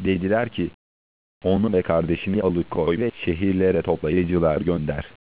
Dediler ki, onu ve kardeşini alıkoy ve şehirlere toplayıcılar gönder.